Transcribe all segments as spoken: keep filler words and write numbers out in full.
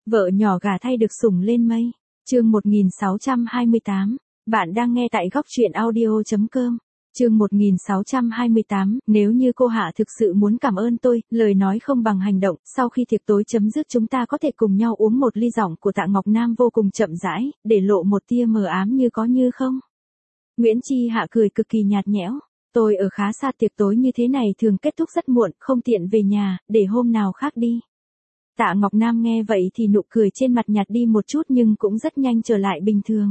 Vợ nhỏ gả thay được sủng lên mây. Chương một nghìn sáu trăm hai mươi tám. Bạn đang nghe tại góc truyện audio chấm com. Chương một nghìn sáu trăm hai mươi tám, nếu như cô Hạ thực sự muốn cảm ơn tôi, lời nói không bằng hành động, sau khi tiệc tối chấm dứt chúng ta có thể cùng nhau uống một ly. Giọng của Tạ Ngọc Nam vô cùng chậm rãi, để lộ một tia mờ ám như có như không. Nguyễn Chi Hạ cười cực kỳ nhạt nhẽo. Tôi ở khá xa, tiệc tối như thế này thường kết thúc rất muộn, không tiện về nhà, để hôm nào khác đi. Tạ Ngọc Nam nghe vậy thì nụ cười trên mặt nhạt đi một chút nhưng cũng rất nhanh trở lại bình thường.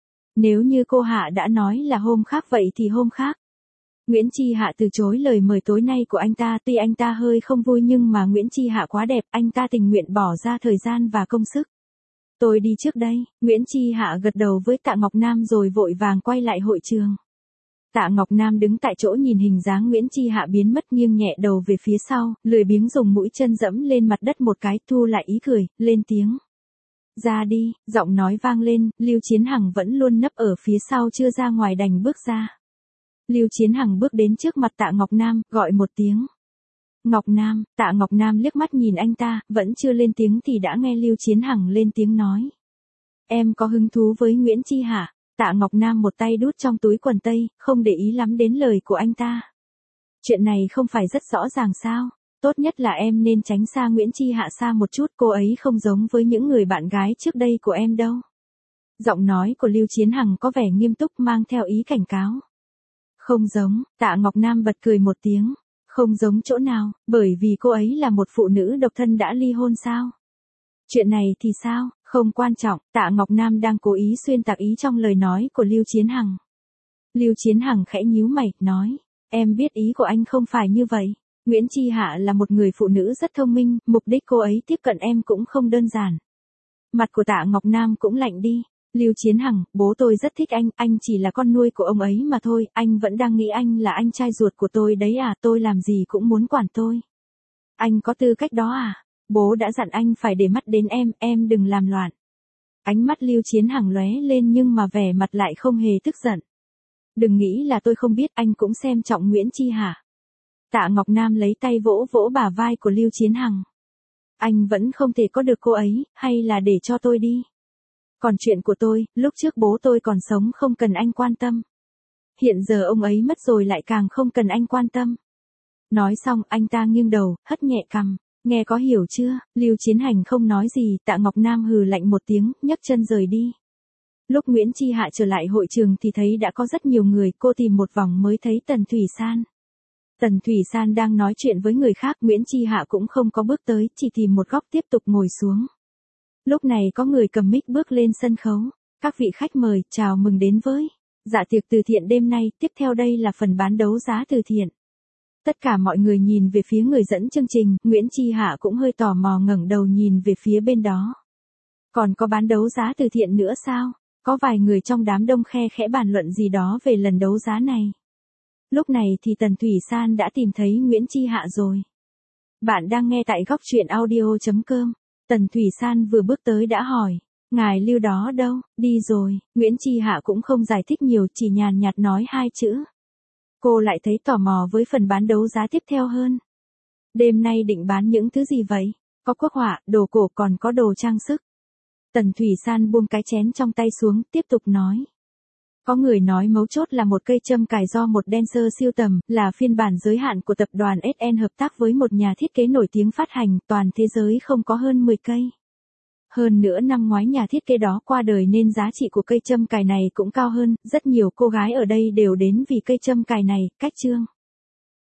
Nếu như cô Hạ đã nói là hôm khác vậy thì hôm khác. Nguyễn Chi Hạ từ chối lời mời tối nay của anh ta, tuy anh ta hơi không vui nhưng mà Nguyễn Chi Hạ quá đẹp, anh ta tình nguyện bỏ ra thời gian và công sức. Tôi đi trước đây, Nguyễn Chi Hạ gật đầu với Tạ Ngọc Nam rồi vội vàng quay lại hội trường. Tạ Ngọc Nam đứng tại chỗ nhìn hình dáng Nguyễn Chi Hạ biến mất, nghiêng nhẹ đầu về phía sau, lười biếng dùng mũi chân dẫm lên mặt đất một cái, thu lại ý cười, lên tiếng. Ra đi, giọng nói vang lên, Lưu Chiến Hằng vẫn luôn nấp ở phía sau chưa ra ngoài đành bước ra. Lưu Chiến Hằng bước đến trước mặt Tạ Ngọc Nam, gọi một tiếng. Ngọc Nam, Tạ Ngọc Nam liếc mắt nhìn anh ta, vẫn chưa lên tiếng thì đã nghe Lưu Chiến Hằng lên tiếng nói. Em có hứng thú với Nguyễn Chi Hạ? Tạ Ngọc Nam một tay đút trong túi quần tây, không để ý lắm đến lời của anh ta. Chuyện này không phải rất rõ ràng sao? Tốt nhất là em nên tránh xa Nguyễn Chi Hạ xa một chút, cô ấy không giống với những người bạn gái trước đây của em đâu. Giọng nói của Lưu Chiến Hằng có vẻ nghiêm túc mang theo ý cảnh cáo. Không giống, Tạ Ngọc Nam bật cười một tiếng. Không giống chỗ nào, bởi vì cô ấy là một phụ nữ độc thân đã ly hôn sao? Chuyện này thì sao? Không quan trọng, Tạ Ngọc Nam đang cố ý xuyên tạc ý trong lời nói của Lưu Chiến Hằng. Lưu Chiến Hằng khẽ nhíu mày, nói, em biết ý của anh không phải như vậy. Nguyễn Chi Hạ là một người phụ nữ rất thông minh, mục đích cô ấy tiếp cận em cũng không đơn giản. Mặt của Tạ Ngọc Nam cũng lạnh đi. Lưu Chiến Hằng, bố tôi rất thích anh, anh chỉ là con nuôi của ông ấy mà thôi, anh vẫn đang nghĩ anh là anh trai ruột của tôi đấy à, tôi làm gì cũng muốn quản tôi. Anh có tư cách đó à? Bố đã dặn anh phải để mắt đến em, em đừng làm loạn. Ánh mắt Lưu Chiến Hằng lóe lên nhưng mà vẻ mặt lại không hề tức giận. Đừng nghĩ là tôi không biết, anh cũng xem trọng Nguyễn Chi Hạ. Tạ Ngọc Nam lấy tay vỗ vỗ bả vai của Lưu Chiến Hằng. Anh vẫn không thể có được cô ấy, hay là để cho tôi đi. Còn chuyện của tôi, lúc trước bố tôi còn sống không cần anh quan tâm. Hiện giờ ông ấy mất rồi lại càng không cần anh quan tâm. Nói xong anh ta nghiêng đầu, hất nhẹ cằm. Nghe có hiểu chưa? Lưu Chiến Hằng không nói gì, Tạ Ngọc Nam hừ lạnh một tiếng, nhấc chân rời đi. Lúc Nguyễn Chi Hạ trở lại hội trường thì thấy đã có rất nhiều người, cô tìm một vòng mới thấy Tần Thủy San. Tần Thủy San đang nói chuyện với người khác, Nguyễn Chi Hạ cũng không có bước tới, chỉ tìm một góc tiếp tục ngồi xuống. Lúc này có người cầm mic bước lên sân khấu. Các vị khách mời, chào mừng đến với dạ tiệc từ thiện đêm nay, tiếp theo đây là phần bán đấu giá từ thiện. Tất cả mọi người nhìn về phía người dẫn chương trình, Nguyễn Chi Hạ cũng hơi tò mò ngẩng đầu nhìn về phía bên đó. Còn có bán đấu giá từ thiện nữa sao? Có vài người trong đám đông khe khẽ bàn luận gì đó về lần đấu giá này. Lúc này thì Tần Thủy San đã tìm thấy Nguyễn Chi Hạ rồi. Bạn đang nghe tại góc truyện audio chấm com. Tần Thủy San vừa bước tới đã hỏi, ngài Lưu đó đâu? Đi rồi. Nguyễn Chi Hạ cũng không giải thích nhiều, chỉ nhàn nhạt nói hai chữ. Cô lại thấy tò mò với phần bán đấu giá tiếp theo hơn. Đêm nay định bán những thứ gì vậy? Có quốc họa, đồ cổ, còn có đồ trang sức. Tần Thủy San buông cái chén trong tay xuống, tiếp tục nói. Có người nói mấu chốt là một cây châm cài do một dancer siêu tầm, là phiên bản giới hạn của tập đoàn ét en hợp tác với một nhà thiết kế nổi tiếng phát hành, toàn thế giới không có hơn mười cây. Hơn nữa năm ngoái nhà thiết kế đó qua đời nên giá trị của cây châm cài này cũng cao hơn, rất nhiều cô gái ở đây đều đến vì cây châm cài này, cách trương.